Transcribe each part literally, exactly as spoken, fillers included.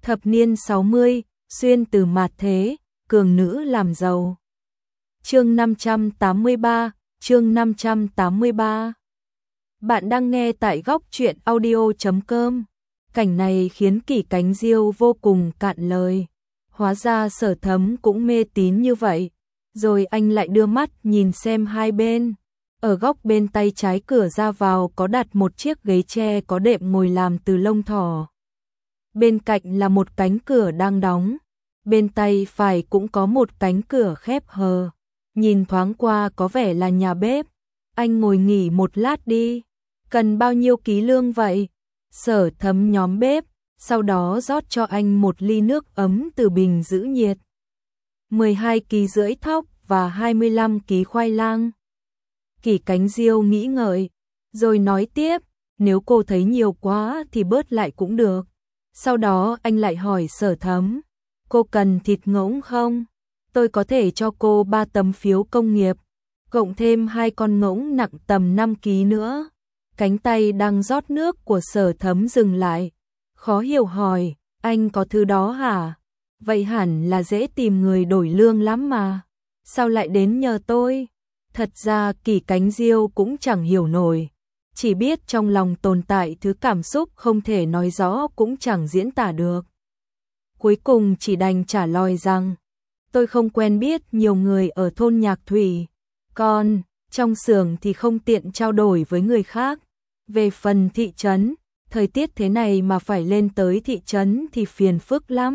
Thập niên sáu mươi, xuyên từ mạt thế, cường nữ làm giàu. Chương năm trăm tám mươi ba, chương năm trăm tám mươi ba. Bạn đang nghe tại góc truyện audio chấm com. Cảnh này khiến Kỷ Cánh Diêu vô cùng cạn lời. Hóa ra Sở Thấm cũng mê tín như vậy. Rồi anh lại đưa mắt nhìn xem hai bên. Ở góc bên tay trái cửa ra vào có đặt một chiếc ghế tre có đệm ngồi làm từ lông thỏ. Bên cạnh là một cánh cửa đang đóng. Bên tay phải cũng có một cánh cửa khép hờ. Nhìn thoáng qua có vẻ là nhà bếp. Anh ngồi nghỉ một lát đi. Cần bao nhiêu ký lương vậy? Sở Thấm nhóm bếp, sau đó rót cho anh một ly nước ấm từ bình giữ nhiệt. mười hai ký rưỡi thóc và hai mươi lăm ký khoai lang. Kỷ Cánh Diêu nghĩ ngợi, rồi nói tiếp, nếu cô thấy nhiều quá thì bớt lại cũng được. Sau đó anh lại hỏi Sở Thấm, cô cần thịt ngỗng không? Tôi có thể cho cô ba tấm phiếu công nghiệp, cộng thêm hai con ngỗng nặng tầm năm ký nữa. Cánh tay đang rót nước của Sở Thấm dừng lại, khó hiểu hỏi, anh có thứ đó hả? Vậy hẳn là dễ tìm người đổi lương lắm mà. Sao lại đến nhờ tôi? Thật ra Kỷ Cánh Diêu cũng chẳng hiểu nổi, chỉ biết trong lòng tồn tại thứ cảm xúc không thể nói rõ cũng chẳng diễn tả được. Cuối cùng chỉ đành trả lời rằng, tôi không quen biết nhiều người ở thôn Nhạc Thủy, còn trong xưởng thì không tiện trao đổi với người khác. Về phần thị trấn, thời tiết thế này mà phải lên tới thị trấn thì phiền phức lắm.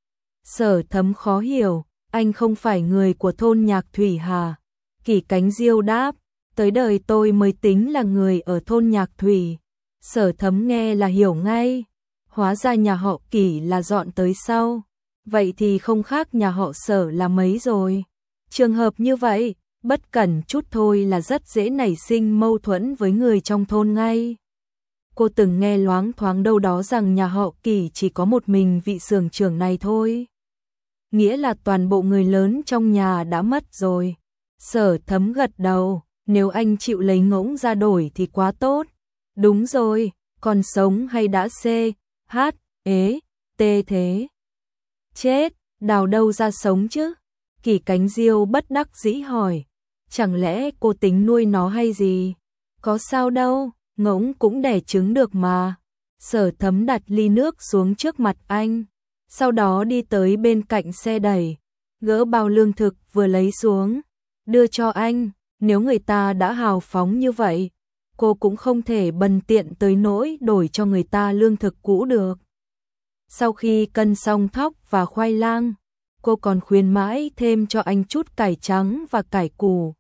Sở Thấm khó hiểu, anh không phải người của thôn Nhạc Thủy hả? Kỷ Cánh Diêu đáp, tới đời tôi mới tính là người ở thôn Nhạc Thủy. Sở Thấm nghe là hiểu ngay, hóa ra nhà họ Kỷ là dọn tới sau, vậy thì không khác nhà họ Sở là mấy rồi. Trường hợp như vậy, bất cẩn chút thôi là rất dễ nảy sinh mâu thuẫn với người trong thôn ngay. Cô từng nghe loáng thoáng đâu đó rằng nhà họ Kỷ chỉ có một mình vị xưởng trưởng này thôi. Nghĩa là toàn bộ người lớn trong nhà đã mất rồi. Sở Thấm gật đầu, nếu anh chịu lấy ngỗng ra đổi thì quá tốt. Đúng rồi, còn sống hay đã xê, hát, ế, tê thế? Chết, đào đâu ra sống chứ? Kỷ Cánh Diêu bất đắc dĩ hỏi, chẳng lẽ cô tính nuôi nó hay gì? Có sao đâu, ngỗng cũng đẻ trứng được mà. Sở Thấm đặt ly nước xuống trước mặt anh, sau đó đi tới bên cạnh xe đẩy, gỡ bao lương thực vừa lấy xuống, đưa cho anh. Nếu người ta đã hào phóng như vậy, cô cũng không thể bần tiện tới nỗi đổi cho người ta lương thực cũ được. Sau khi cân xong thóc và khoai lang, cô còn khuyên mãi thêm cho anh chút cải trắng và cải củ.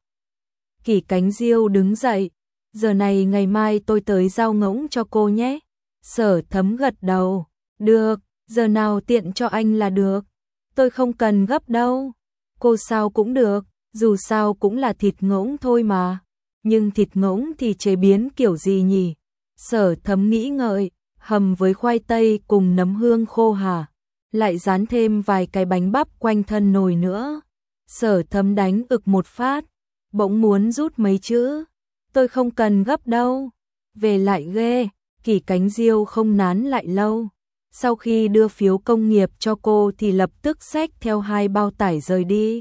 Kỷ Cánh Diêu đứng dậy, giờ này ngày mai tôi tới giao ngỗng cho cô nhé. Sở Thấm gật đầu, được, giờ nào tiện cho anh là được. Tôi không cần gấp đâu. Cô sao cũng được, dù sao cũng là thịt ngỗng thôi mà. Nhưng thịt ngỗng thì chế biến kiểu gì nhỉ? Sở Thấm nghĩ ngợi, hầm với khoai tây cùng nấm hương khô hả? Lại dán thêm vài cái bánh bắp quanh thân nồi nữa. Sở Thấm đánh ực một phát, bỗng muốn rút mấy chữ. Tôi không cần gấp đâu. Về lại ghê. Kỷ Cánh Diêu không nán lại lâu. Sau khi đưa phiếu công nghiệp cho cô thì lập tức xách theo hai bao tải rời đi.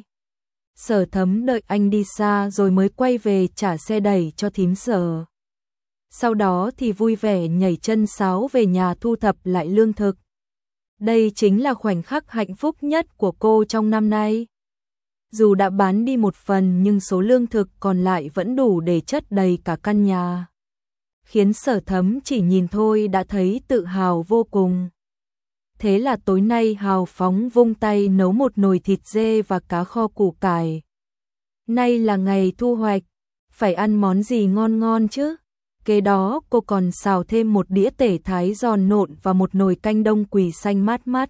Sở Thấm đợi anh đi xa rồi mới quay về trả xe đẩy cho thím Sở. Sau đó thì vui vẻ nhảy chân sáo về nhà thu thập lại lương thực. Đây chính là khoảnh khắc hạnh phúc nhất của cô trong năm nay. Dù đã bán đi một phần nhưng số lương thực còn lại vẫn đủ để chất đầy cả căn nhà. Khiến Sở Thấm chỉ nhìn thôi đã thấy tự hào vô cùng. Thế là tối nay hào phóng vung tay nấu một nồi thịt dê và cá kho củ cải. Nay là ngày thu hoạch, phải ăn món gì ngon ngon chứ. Kế đó cô còn xào thêm một đĩa tể thái giòn nộn và một nồi canh đông quỳ xanh mát mát.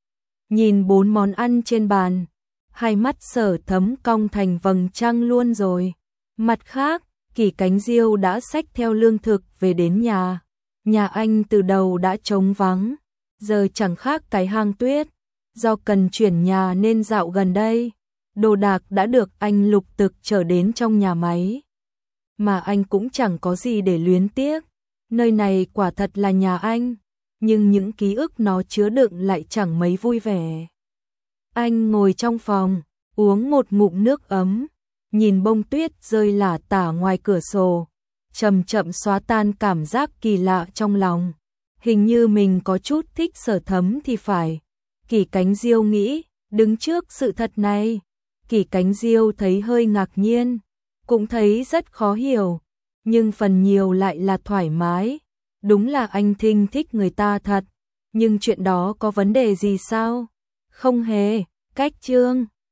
Nhìn bốn món ăn trên bàn, hai mắt Sở Thấm cong thành vầng trăng luôn rồi. Mặt khác, Kỷ Cánh Diêu đã xách theo lương thực về đến nhà. Nhà anh từ đầu đã trống vắng, giờ chẳng khác cái hang tuyết. Do cần chuyển nhà nên dạo gần đây, đồ đạc đã được anh lục tục trở đến trong nhà máy. Mà anh cũng chẳng có gì để luyến tiếc. Nơi này quả thật là nhà anh. nhưng những ký ức nó chứa đựng lại chẳng mấy vui vẻ. Anh ngồi trong phòng, uống một ngụm nước ấm, nhìn bông tuyết rơi lả tả ngoài cửa sổ, chậm chậm xóa tan cảm giác kỳ lạ trong lòng. Hình như mình có chút thích Sở Thấm thì phải. Kỷ Cánh Diêu nghĩ, đứng trước sự thật này, Kỷ Cánh Diêu thấy hơi ngạc nhiên, cũng thấy rất khó hiểu, nhưng phần nhiều lại là thoải mái. Đúng là anh Thinh thích người ta thật, nhưng chuyện đó có vấn đề gì sao? Không hề. Cách chương